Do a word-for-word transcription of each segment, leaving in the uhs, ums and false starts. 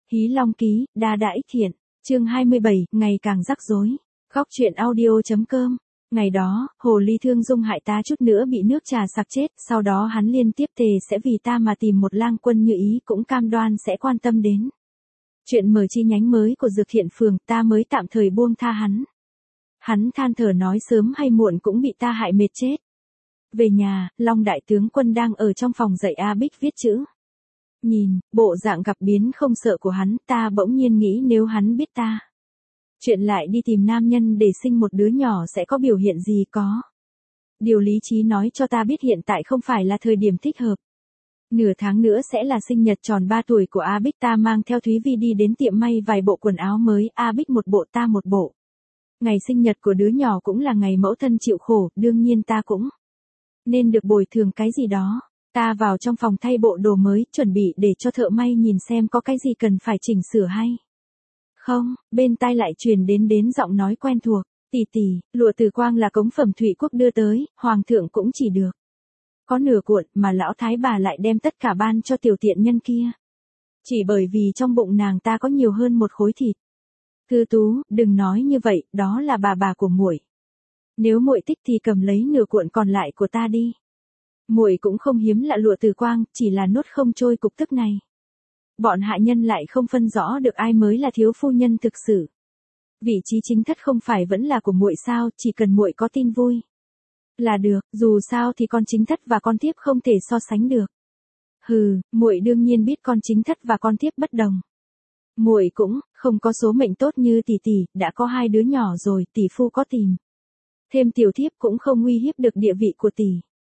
Hí Long Ký, Đa Đa Ích Thiện, chương hai mươi bảy, ngày càng rắc rối. Góc truyện audio.com. Ngày đó, hồ ly Thương Dung hại ta chút nữa bị nước trà sặc chết, sau đó hắn liên tiếp thề sẽ vì ta mà tìm một lang quân như ý, cũng cam đoan sẽ quan tâm đến. Chuyện mở chi nhánh mới của Dược Thiện Phường, ta mới tạm thời buông tha hắn. Hắn than thở nói sớm hay muộn cũng bị ta hại mệt chết. Về nhà, Long đại tướng quân đang ở trong phòng dạy A Bích viết chữ. Nhìn, bộ dạng gặp biến không sợ của hắn, ta bỗng nhiên nghĩ nếu hắn biết ta chuyện lại đi tìm nam nhân để sinh một đứa nhỏ sẽ có biểu hiện gì có. Điều lý trí nói cho ta biết hiện tại không phải là thời điểm thích hợp. Nửa tháng nữa sẽ là sinh nhật tròn ba tuổi của A Bích, ta mang theo Thúy Vi đi đến tiệm may vài bộ quần áo mới, A Bích một bộ ta một bộ. Ngày sinh nhật của đứa nhỏ cũng là ngày mẫu thân chịu khổ, đương nhiên ta cũng nên được bồi thường cái gì đó. Ta vào trong phòng thay bộ đồ mới, chuẩn bị để cho thợ may nhìn xem có cái gì cần phải chỉnh sửa hay không, bên tai lại truyền đến đến giọng nói quen thuộc, tỷ tỷ, lụa từ Quang là cống phẩm Thụy Quốc đưa tới, hoàng thượng cũng chỉ được có nửa cuộn, mà lão thái bà lại đem tất cả ban cho tiểu tiện nhân kia. Chỉ bởi vì trong bụng nàng ta có nhiều hơn một khối thịt. Thư Tú, đừng nói như vậy, đó là bà bà của muội. Nếu muội thích thì cầm lấy nửa cuộn còn lại của ta đi. Muội cũng không hiếm lạ lụa từ Quang, chỉ là nuốt không trôi cục tức này. Bọn hạ nhân lại không phân rõ được ai mới là thiếu phu nhân thực sự. Vị trí chính thất không phải vẫn là của muội sao, chỉ cần muội có tin vui là được, dù sao thì con chính thất và con thiếp không thể so sánh được. Hừ, muội đương nhiên biết con chính thất và con thiếp bất đồng. Muội cũng không có số mệnh tốt như tỷ tỷ, đã có hai đứa nhỏ rồi, tỷ phu có tìm thêm tiểu thiếp cũng không uy hiếp được địa vị của tỷ.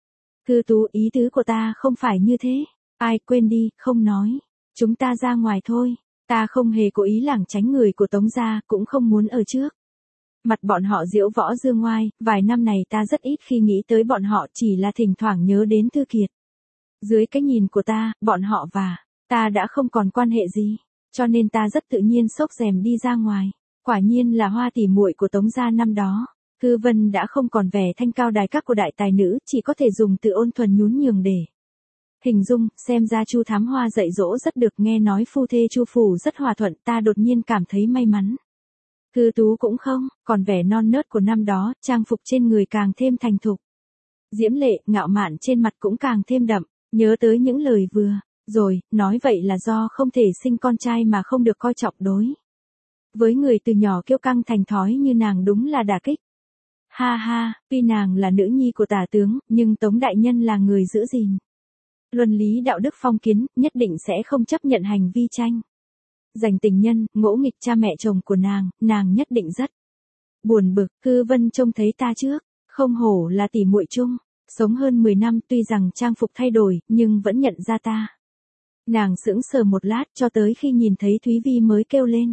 Thư Tú, ý tứ của ta không phải như thế. Ai, quên đi, không nói. Chúng ta ra ngoài thôi. Ta không hề cố ý lảng tránh người của Tống gia, cũng không muốn ở trước mặt bọn họ diễu võ dương ngoai, vài năm này ta rất ít khi nghĩ tới bọn họ, chỉ là thỉnh thoảng nhớ đến Thư Kiệt. Dưới cái nhìn của ta, bọn họ và ta đã không còn quan hệ gì, cho nên ta rất tự nhiên xốc rèm đi ra ngoài. Quả nhiên là Hoa tỷ muội của Tống gia năm đó. Thư Vân đã không còn vẻ thanh cao đài các của đại tài nữ, chỉ có thể dùng từ ôn thuần nhún nhường để hình dung. Xem ra Chu Thám Hoa dạy dỗ rất được, nghe nói phu thê Chu phủ rất hòa thuận, ta đột nhiên cảm thấy may mắn. Thư Tú cũng không, còn vẻ non nớt của năm đó, trang phục trên người càng thêm thành thục. Diễm lệ, ngạo mạn trên mặt cũng càng thêm đậm, nhớ tới những lời vừa rồi, nói vậy là do không thể sinh con trai mà không được coi trọng đối. Với người từ nhỏ kiêu căng thành thói như nàng đúng là đả kích. Ha ha, tuy nàng là nữ nhi của tả tướng, nhưng Tống đại nhân là người giữ gìn luân lý đạo đức phong kiến, nhất định sẽ không chấp nhận hành vi tranh giành tình nhân, ngỗ nghịch cha mẹ chồng của nàng, nàng nhất định rất buồn bực. Thư Vân trông thấy ta trước, không hổ là tỷ muội chung, sống hơn mười năm, tuy rằng trang phục thay đổi, nhưng vẫn nhận ra ta. Nàng sững sờ một lát, cho tới khi nhìn thấy Thúy Vi mới kêu lên.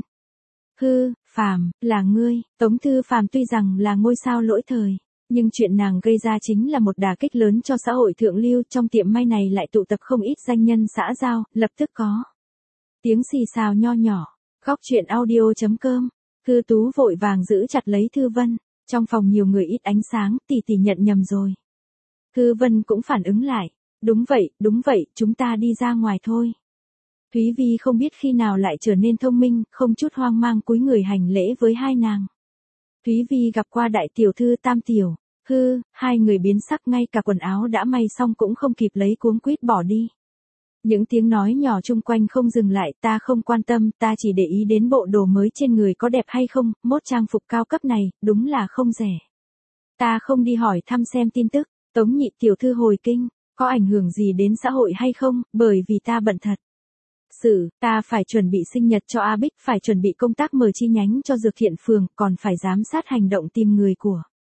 Hư, Phàm, là ngươi. Tống Thư Phàm tuy rằng là ngôi sao lỗi thời, nhưng chuyện nàng gây ra chính là một đả kích lớn cho xã hội thượng lưu. Trong tiệm may này lại tụ tập không ít danh nhân xã giao, lập tức có tiếng xì xào nho nhỏ. Góc truyện audio.com. Thư Tú vội vàng giữ chặt lấy Thư Vân. Trong phòng nhiều người ít ánh sáng, tỷ tỷ nhận nhầm rồi. Thư Vân cũng phản ứng lại. Đúng vậy, đúng vậy, chúng ta đi ra ngoài thôi. Thúy Vi không biết khi nào lại trở nên thông minh, không chút hoang mang cúi người hành lễ với hai nàng. Thúy Vi gặp qua đại tiểu thư Tam tiểu. Hư, hai người biến sắc, ngay cả quần áo đã may xong cũng không kịp lấy, cuống quýt bỏ đi. Những tiếng nói nhỏ chung quanh không dừng lại, ta không quan tâm, ta chỉ để ý đến bộ đồ mới trên người có đẹp hay không, mốt trang phục cao cấp này, đúng là không rẻ. Ta không đi hỏi thăm xem tin tức, Tống nhị tiểu thư hồi kinh, có ảnh hưởng gì đến xã hội hay không, bởi vì ta bận thật sự, ta phải chuẩn bị sinh nhật cho A Bích, phải chuẩn bị công tác mở chi nhánh cho Dược Thiện Phường, còn phải giám sát hành động tìm người của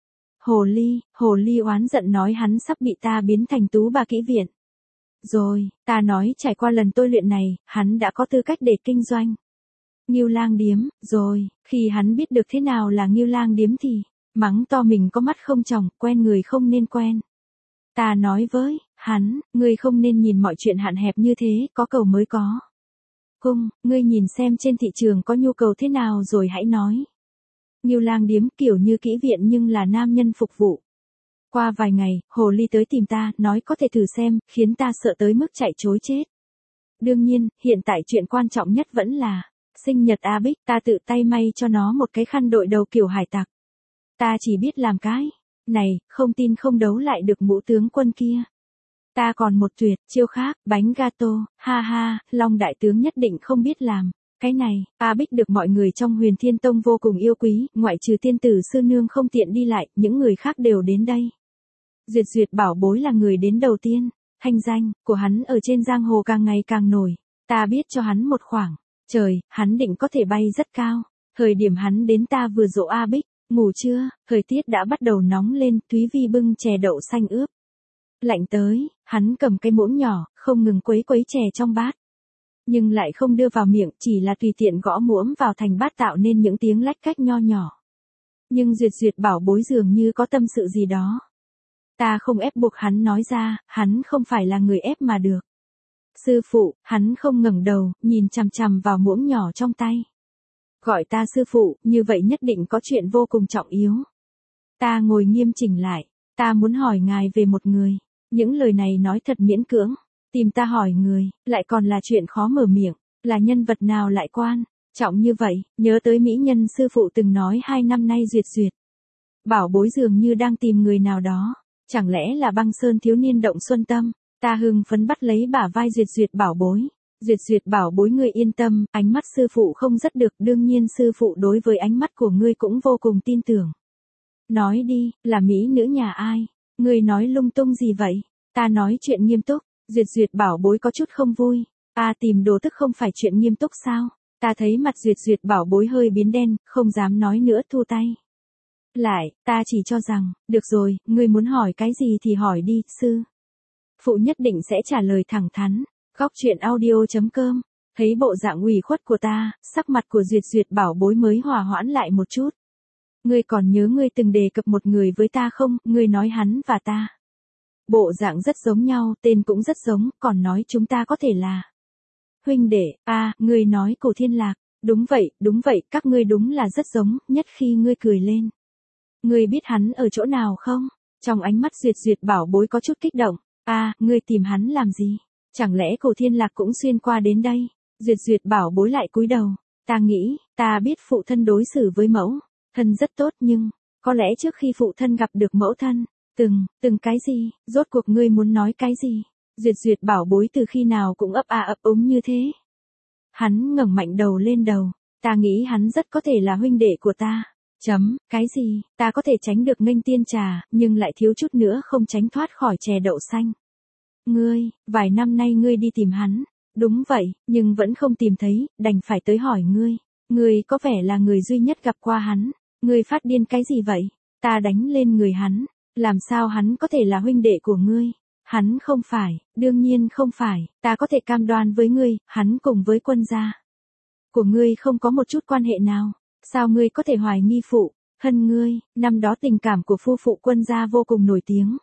Hồ Ly. Hồ Ly oán giận nói hắn sắp bị ta biến thành tú bà kỹ viện rồi. Ta nói trải qua lần tôi luyện này, hắn đã có tư cách để kinh doanh Ngưu Lang điếm rồi. Khi hắn biết được thế nào là Ngưu Lang điếm thì mắng to mình có mắt không tròng, quen người không nên quen. Ta nói với hắn, ngươi không nên nhìn mọi chuyện hạn hẹp như thế, có cầu mới có cung, ngươi nhìn xem trên thị trường có nhu cầu thế nào rồi hãy nói. Ngưu Lang điếm kiểu như kỹ viện nhưng là nam nhân phục vụ. Qua vài ngày, Hồ Ly tới tìm ta, nói có thể thử xem, khiến ta sợ tới mức chạy trối chết. đương nhiên, hiện tại chuyện quan trọng nhất vẫn là sinh nhật A Bích, ta tự tay may cho nó một cái khăn đội đầu kiểu hải tặc. Ta chỉ biết làm cái này, không tin không đấu lại được mũ tướng quân kia. Ta còn một tuyệt chiêu khác, bánh gato, ha ha, Long đại tướng nhất định không biết làm. Cái này, A Bích được mọi người trong Huyền Thiên Tông vô cùng yêu quý, ngoại trừ tiên tử sư nương không tiện đi lại, những người khác đều đến đây. Duyệt Duyệt bảo bối là người đến đầu tiên, thanh danh của hắn ở trên giang hồ càng ngày càng nổi. Ta biết cho hắn một khoảng trời, hắn định có thể bay rất cao. Thời điểm hắn đến ta vừa dỗ A Bích, ngủ trưa, thời tiết đã bắt đầu nóng lên, Thúy Vi bưng chè đậu xanh ướp lạnh tới, hắn cầm cái muỗng nhỏ, không ngừng quấy quấy chè trong bát. Nhưng lại không đưa vào miệng, chỉ là tùy tiện gõ muỗng vào thành bát tạo nên những tiếng lách cách nho nhỏ. Nhưng Duyệt Duyệt bảo bối dường như có tâm sự gì đó. Ta không ép buộc hắn nói ra, hắn không phải là người ép mà được. Sư phụ, hắn không ngẩng đầu, nhìn chằm chằm vào muỗng nhỏ trong tay. Gọi ta sư phụ, như vậy nhất định có chuyện vô cùng trọng yếu. Ta ngồi nghiêm chỉnh lại, ta muốn hỏi ngài về một người. Những lời này nói thật miễn cưỡng. Tìm ta hỏi người, lại còn là chuyện khó mở miệng, là nhân vật nào lại quan trọng như vậy, nhớ tới mỹ nhân sư phụ từng nói hai năm nay Duyệt Duyệt bảo bối dường như đang tìm người nào đó, chẳng lẽ là Băng Sơn thiếu niên Động Xuân Tâm. Ta hưng phấn bắt lấy bả vai Duyệt Duyệt bảo bối. Duyệt Duyệt bảo bối ngươi yên tâm, ánh mắt sư phụ không rất được, đương nhiên sư phụ đối với ánh mắt của ngươi cũng vô cùng tin tưởng. Nói đi, là mỹ nữ nhà ai? Ngươi nói lung tung gì vậy? Ta nói chuyện nghiêm túc. Duyệt Duyệt bảo bối có chút không vui. Ta tìm đồ tức không phải chuyện nghiêm túc sao? Ta thấy mặt Duyệt Duyệt bảo bối hơi biến đen, không dám nói nữa, thu tay lại. Ta chỉ cho rằng, được rồi, ngươi muốn hỏi cái gì thì hỏi đi, sư phụ nhất định sẽ trả lời thẳng thắn. Góc truyện audio chấm com. Thấy bộ dạng ủy khuất của ta, sắc mặt của Duyệt Duyệt bảo bối mới hòa hoãn lại một chút. Ngươi còn nhớ ngươi từng đề cập một người với ta không? Ngươi nói hắn và ta bộ dạng rất giống nhau, tên cũng rất giống, còn nói chúng ta có thể là huynh đệ. A, à, ngươi nói Cổ Thiên Lạc. Đúng vậy, đúng vậy, các ngươi đúng là rất giống, nhất khi ngươi cười lên. Ngươi biết hắn ở chỗ nào không? Trong ánh mắt Duyệt Duyệt bảo bối có chút kích động. A, à, ngươi tìm hắn làm gì? Chẳng lẽ Cổ Thiên Lạc cũng xuyên qua đến đây? Duyệt Duyệt bảo bối lại cúi đầu. Ta nghĩ, ta biết phụ thân đối xử với mẫu thân rất tốt, nhưng có lẽ trước khi phụ thân gặp được mẫu thân, từng, từng cái gì, rốt cuộc ngươi muốn nói cái gì? Duyệt Duyệt bảo bối từ khi nào cũng ấp a ấp úng như thế. Hắn ngẩng mạnh đầu lên đầu. Ta nghĩ hắn rất có thể là huynh đệ của ta. Chấm, cái gì, ta có thể tránh được nghênh tiên trà, nhưng lại thiếu chút nữa không tránh thoát khỏi chè đậu xanh. Ngươi, vài năm nay ngươi đi tìm hắn. Đúng vậy, nhưng vẫn không tìm thấy, đành phải tới hỏi ngươi. Ngươi có vẻ là người duy nhất gặp qua hắn. Ngươi phát điên cái gì vậy? Ta đánh lên người hắn. Làm sao hắn có thể là huynh đệ của ngươi? Hắn không phải, đương nhiên không phải, ta có thể cam đoan với ngươi, hắn cùng với quân gia của ngươi không có một chút quan hệ nào. Sao ngươi có thể hoài nghi phụ thân ngươi? Năm đó tình cảm của phu phụ quân gia vô cùng nổi tiếng.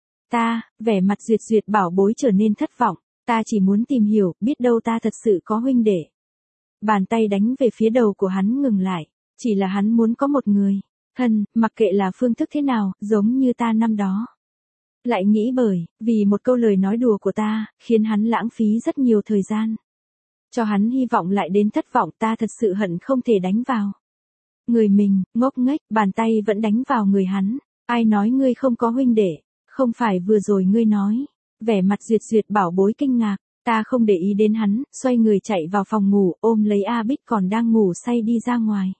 Ta, vẻ mặt Duyệt Duyệt bảo bối trở nên thất vọng. Ta chỉ muốn tìm hiểu, biết đâu ta thật sự có huynh đệ. Bàn tay đánh về phía đầu của hắn ngừng lại. Chỉ là hắn muốn có một người thân, mặc kệ là phương thức thế nào, giống như ta năm đó. Lại nghĩ bởi, vì một câu lời nói đùa của ta, khiến hắn lãng phí rất nhiều thời gian. Cho hắn hy vọng lại đến thất vọng, ta thật sự hận không thể đánh vào người mình, ngốc nghếch, bàn tay vẫn đánh vào người hắn. Ai nói ngươi không có huynh đệ? Không phải vừa rồi ngươi nói. Vẻ mặt Duyệt Duyệt bảo bối kinh ngạc. Ta không để ý đến hắn, xoay người chạy vào phòng ngủ, ôm lấy A Bích còn đang ngủ say đi ra ngoài.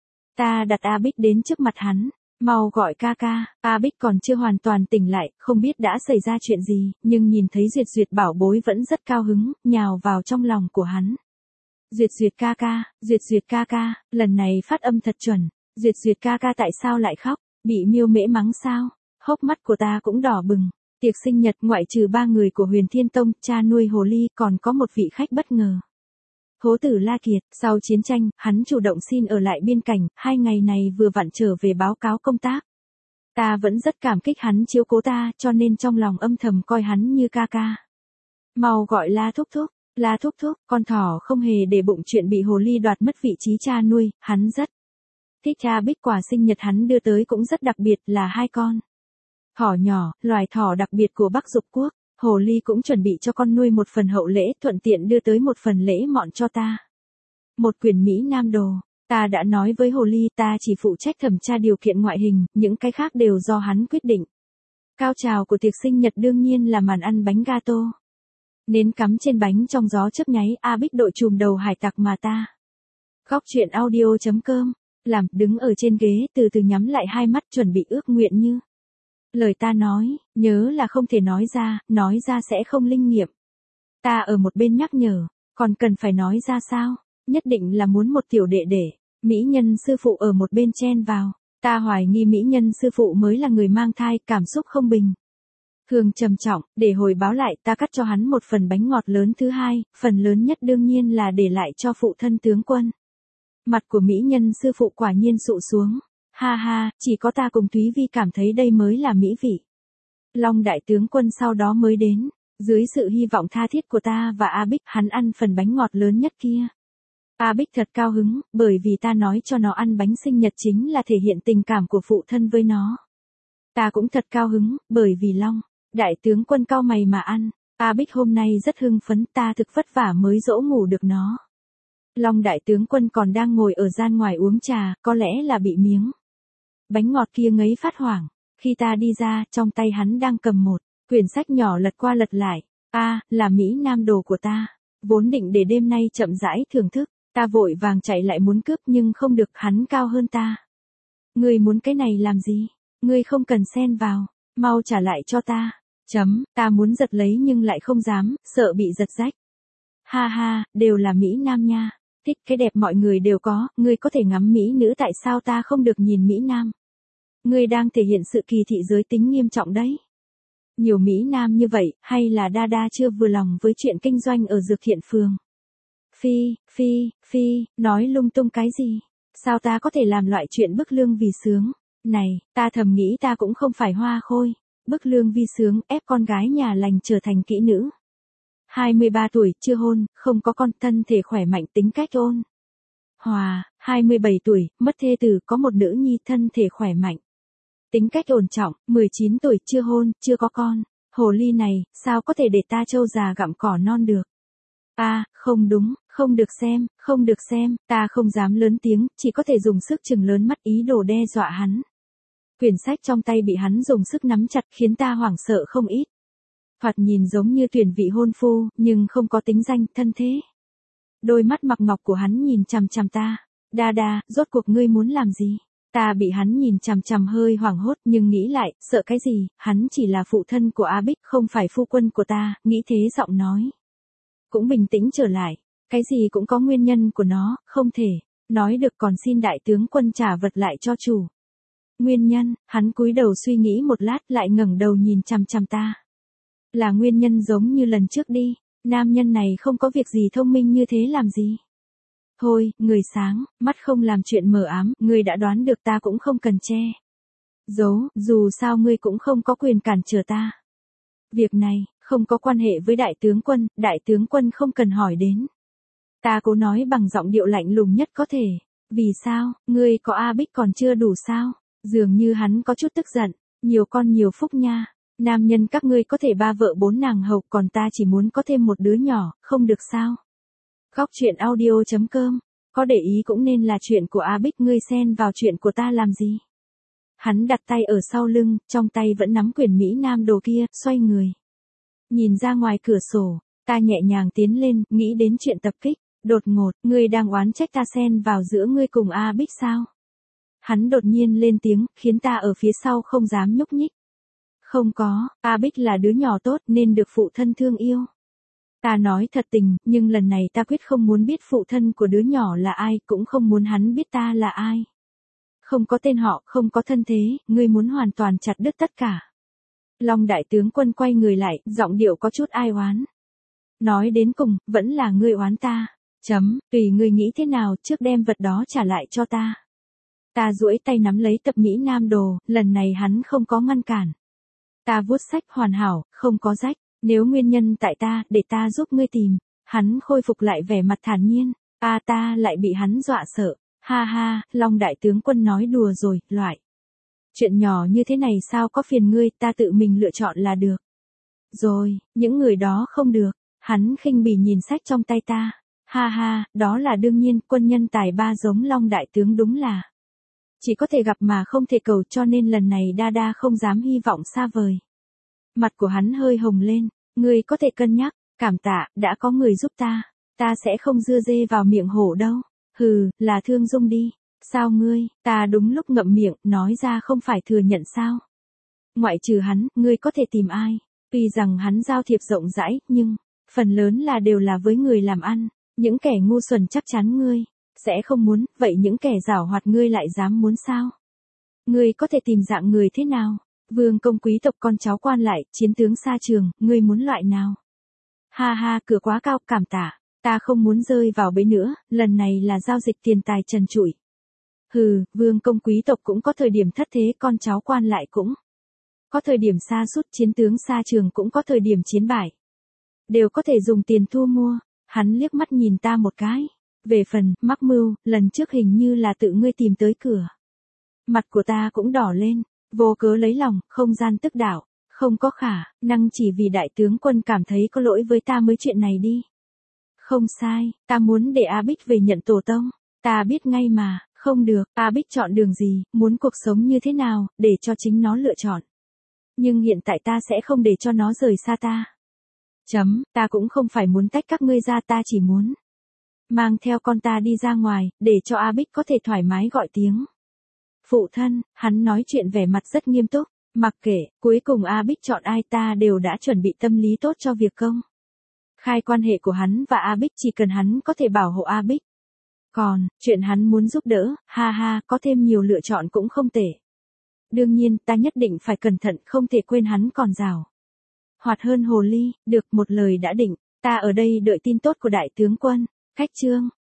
Ta đặt A Bích đến trước mặt hắn. Mau gọi ca ca. A Bích còn chưa hoàn toàn tỉnh lại, không biết đã xảy ra chuyện gì, nhưng nhìn thấy Duyệt Duyệt bảo bối vẫn rất cao hứng, nhào vào trong lòng của hắn. Duyệt Duyệt ca ca, Duyệt Duyệt ca ca, lần này phát âm thật chuẩn. Duyệt Duyệt ca ca tại sao lại khóc? Bị Miêu Mễ mắng sao? Hốc mắt của ta cũng đỏ bừng. Tiệc sinh nhật ngoại trừ ba người của Huyền Thiên Tông, cha nuôi hồ ly, còn có một vị khách bất ngờ. Hố Tử La Kiệt, sau chiến tranh, hắn chủ động xin ở lại biên cảnh, hai ngày này vừa vặn trở về báo cáo công tác. Ta vẫn rất cảm kích hắn chiếu cố ta, cho nên trong lòng âm thầm coi hắn như ca ca. Mau gọi La thúc thúc, La thúc thúc, con thỏ không hề để bụng chuyện bị hồ ly đoạt mất vị trí cha nuôi, hắn rất thích. Cha Bích quà sinh nhật hắn đưa tới cũng rất đặc biệt, là hai con thỏ nhỏ, loài thỏ đặc biệt của Bắc Dục Quốc. Hồ ly cũng chuẩn bị cho con nuôi một phần hậu lễ, thuận tiện đưa tới một phần lễ mọn cho ta. Một quyển Mỹ Nam đồ, ta đã nói với hồ ly ta chỉ phụ trách thẩm tra điều kiện ngoại hình, những cái khác đều do hắn quyết định. Cao trào của tiệc sinh nhật đương nhiên là màn ăn bánh gato. Nến cắm trên bánh trong gió chớp nháy, A Bích đội chùm đầu hải tặc mà ta. Góc truyện audio chấm com, làm, đứng ở trên ghế từ từ nhắm lại hai mắt chuẩn bị ước nguyện như. Lời ta nói, nhớ là không thể nói ra, nói ra sẽ không linh nghiệm. Ta ở một bên nhắc nhở, còn cần phải nói ra sao, nhất định là muốn một tiểu đệ đệ. Mỹ nhân sư phụ ở một bên chen vào, ta hoài nghi mỹ nhân sư phụ mới là người mang thai, cảm xúc không bình. Thường trầm trọng, để hồi báo lại ta cắt cho hắn một phần bánh ngọt lớn thứ hai, phần lớn nhất đương nhiên là để lại cho phụ thân tướng quân. Mặt của mỹ nhân sư phụ quả nhiên sụ xuống. Ha ha, chỉ có ta cùng Thúy Vi cảm thấy đây mới là mỹ vị. Long đại tướng quân sau đó mới đến, dưới sự hy vọng tha thiết của ta và A Bích, hắn ăn phần bánh ngọt lớn nhất kia. A Bích thật cao hứng, bởi vì ta nói cho nó ăn bánh sinh nhật chính là thể hiện tình cảm của phụ thân với nó. Ta cũng thật cao hứng, bởi vì Long đại tướng quân cau mày mà ăn. A Bích hôm nay rất hưng phấn, ta thực vất vả mới dỗ ngủ được nó. Long đại tướng quân còn đang ngồi ở gian ngoài uống trà, có lẽ là bị miếng bánh ngọt kia ngấy phát hoảng. Khi ta đi ra, trong tay hắn đang cầm một quyển sách nhỏ lật qua lật lại. A, à, là Mỹ Nam đồ của ta. Vốn định để đêm nay chậm rãi thưởng thức, ta vội vàng chạy lại muốn cướp nhưng không được, hắn cao hơn ta. Ngươi muốn cái này làm gì? Ngươi không cần xen vào, mau trả lại cho ta. Chấm, ta muốn giật lấy nhưng lại không dám, sợ bị giật rách. Ha ha, đều là Mỹ Nam nha. Thích cái đẹp mọi người đều có, ngươi có thể ngắm Mỹ nữ, tại sao ta không được nhìn Mỹ Nam? Ngươi đang thể hiện sự kỳ thị giới tính nghiêm trọng đấy. Nhiều Mỹ Nam như vậy, hay là đa đa chưa vừa lòng với chuyện kinh doanh ở Dược Thiện Phường? Phi, phi, phi, nói lung tung cái gì? Sao ta có thể làm loại chuyện bức lương vì sướng? Này, ta thầm nghĩ ta cũng không phải hoa khôi. Bức lương vì sướng, ép con gái nhà lành trở thành kỹ nữ. hai mươi ba tuổi, chưa hôn, không có con, thân thể khỏe mạnh, tính cách ôn hòa. hai mươi bảy tuổi, mất thê tử, có một nữ nhi, thân thể khỏe mạnh, tính cách ổn trọng. mười chín tuổi, chưa hôn, chưa có con. Hồ ly này, sao có thể để ta trâu già gặm cỏ non được? A, à, không đúng, không được xem, không được xem, ta không dám lớn tiếng, chỉ có thể dùng sức chừng lớn mắt ý đồ đe dọa hắn. Quyển sách trong tay bị hắn dùng sức nắm chặt khiến ta hoảng sợ không ít. Thoạt nhìn giống như tuyển vị hôn phu, nhưng không có tính danh, thân thế. Đôi mắt mặc ngọc của hắn nhìn chằm chằm ta. Đa đa, rốt cuộc ngươi muốn làm gì? Ta bị hắn nhìn chằm chằm hơi hoảng hốt, nhưng nghĩ lại, sợ cái gì, hắn chỉ là phụ thân của A Bích, không phải phu quân của ta, nghĩ thế giọng nói. Cũng bình tĩnh trở lại, cái gì cũng có nguyên nhân của nó, không thể nói được, còn xin đại tướng quân trả vật lại cho chủ. Nguyên nhân, hắn cúi đầu suy nghĩ một lát lại ngẩng đầu nhìn chằm chằm ta. Là nguyên nhân giống như lần trước đi, nam nhân này không có việc gì thông minh như thế làm gì. Thôi, người sáng, mắt không làm chuyện mờ ám, ngươi đã đoán được, ta cũng không cần che giấu, dù sao ngươi cũng không có quyền cản trở ta. Việc này, không có quan hệ với đại tướng quân, đại tướng quân không cần hỏi đến. Ta cố nói bằng giọng điệu lạnh lùng nhất có thể. Vì sao, ngươi có A Bích còn chưa đủ sao? Dường như hắn có chút tức giận, nhiều con nhiều phúc nha. Nam nhân các ngươi có thể ba vợ bốn nàng hầu, còn ta chỉ muốn có thêm một đứa nhỏ, không được sao? Góc truyện audio chấm com, có để ý cũng nên là chuyện của A Bích, ngươi xen vào chuyện của ta làm gì? Hắn đặt tay ở sau lưng, trong tay vẫn nắm quyển Mỹ Nam đồ kia, xoay người. Nhìn ra ngoài cửa sổ, ta nhẹ nhàng tiến lên, nghĩ đến chuyện tập kích. Đột ngột, ngươi đang oán trách ta xen vào giữa ngươi cùng A Bích sao? Hắn đột nhiên lên tiếng, khiến ta ở phía sau không dám nhúc nhích. Không có, A Bích là đứa nhỏ tốt nên được phụ thân thương yêu. Ta nói thật tình, nhưng lần này ta quyết không muốn biết phụ thân của đứa nhỏ là ai, cũng không muốn hắn biết ta là ai. Không có tên họ, không có thân thế, ngươi muốn hoàn toàn chặt đứt tất cả. Long đại tướng quân quay người lại, giọng điệu có chút ai oán. Nói đến cùng, vẫn là ngươi oán ta. Chấm, tùy ngươi nghĩ thế nào, trước đem vật đó trả lại cho ta. Ta duỗi tay nắm lấy tập Mỹ Nam đồ, lần này hắn không có ngăn cản. Ta vuốt sách hoàn hảo, không có rách, nếu nguyên nhân tại ta, để ta giúp ngươi tìm. Hắn khôi phục lại vẻ mặt thản nhiên, a à, ta lại bị hắn dọa sợ. Ha ha, Long đại tướng quân nói đùa rồi, loại chuyện nhỏ như thế này sao có phiền ngươi, ta tự mình lựa chọn là được. Rồi, những người đó không được. Hắn khinh bỉ nhìn sách trong tay ta. Ha ha, đó là đương nhiên, quân nhân tài ba giống Long đại tướng đúng là. Chỉ có thể gặp mà không thể cầu, cho nên lần này đa đa không dám hy vọng xa vời. Mặt của hắn hơi hồng lên, ngươi có thể cân nhắc, cảm tạ, đã có người giúp ta. Ta sẽ không dưa dê vào miệng hổ đâu. Hừ, là Thương Dung đi. Sao ngươi, ta đúng lúc ngậm miệng, nói ra không phải thừa nhận sao. Ngoại trừ hắn, ngươi có thể tìm ai. Tuy rằng hắn giao thiệp rộng rãi, nhưng, phần lớn là đều là với người làm ăn. Những kẻ ngu xuẩn chắc chắn ngươi sẽ không muốn, vậy những kẻ giảo hoạt ngươi lại dám muốn sao? Ngươi có thể tìm dạng người thế nào? Vương công quý tộc con cháu quan lại, chiến tướng xa trường, ngươi muốn loại nào? Ha ha, cửa quá cao, cảm tạ, ta không muốn rơi vào bẫy nữa, lần này là giao dịch tiền tài trần trụi. Hừ, vương công quý tộc cũng có thời điểm thất thế, con cháu quan lại cũng có thời điểm sa sút, chiến tướng xa trường cũng có thời điểm chiến bại. Đều có thể dùng tiền thu mua. Hắn liếc mắt nhìn ta một cái. Về phần, mắc mưu, lần trước hình như là tự ngươi tìm tới cửa. Mặt của ta cũng đỏ lên, vô cớ lấy lòng, không gian tức đảo, không có khả năng chỉ vì đại tướng quân cảm thấy có lỗi với ta mới chuyện này đi. Không sai, ta muốn để A Bích về nhận tổ tông, ta biết ngay mà, không được, A Bích chọn đường gì, muốn cuộc sống như thế nào, để cho chính nó lựa chọn. Nhưng hiện tại ta sẽ không để cho nó rời xa ta. Chấm, ta cũng không phải muốn tách các ngươi ra, ta chỉ muốn mang theo con ta đi ra ngoài, để cho A Bích có thể thoải mái gọi tiếng. Phụ thân, hắn nói chuyện vẻ mặt rất nghiêm túc, mặc kệ, cuối cùng A Bích chọn ai ta đều đã chuẩn bị tâm lý tốt cho việc công khai quan hệ của hắn và A Bích, chỉ cần hắn có thể bảo hộ A Bích. Còn, chuyện hắn muốn giúp đỡ, ha ha, có thêm nhiều lựa chọn cũng không tệ. Đương nhiên, ta nhất định phải cẩn thận, không thể quên hắn còn giàu hoạt hơn hồ ly, được, một lời đã định, ta ở đây đợi tin tốt của đại tướng quân. Khách chương.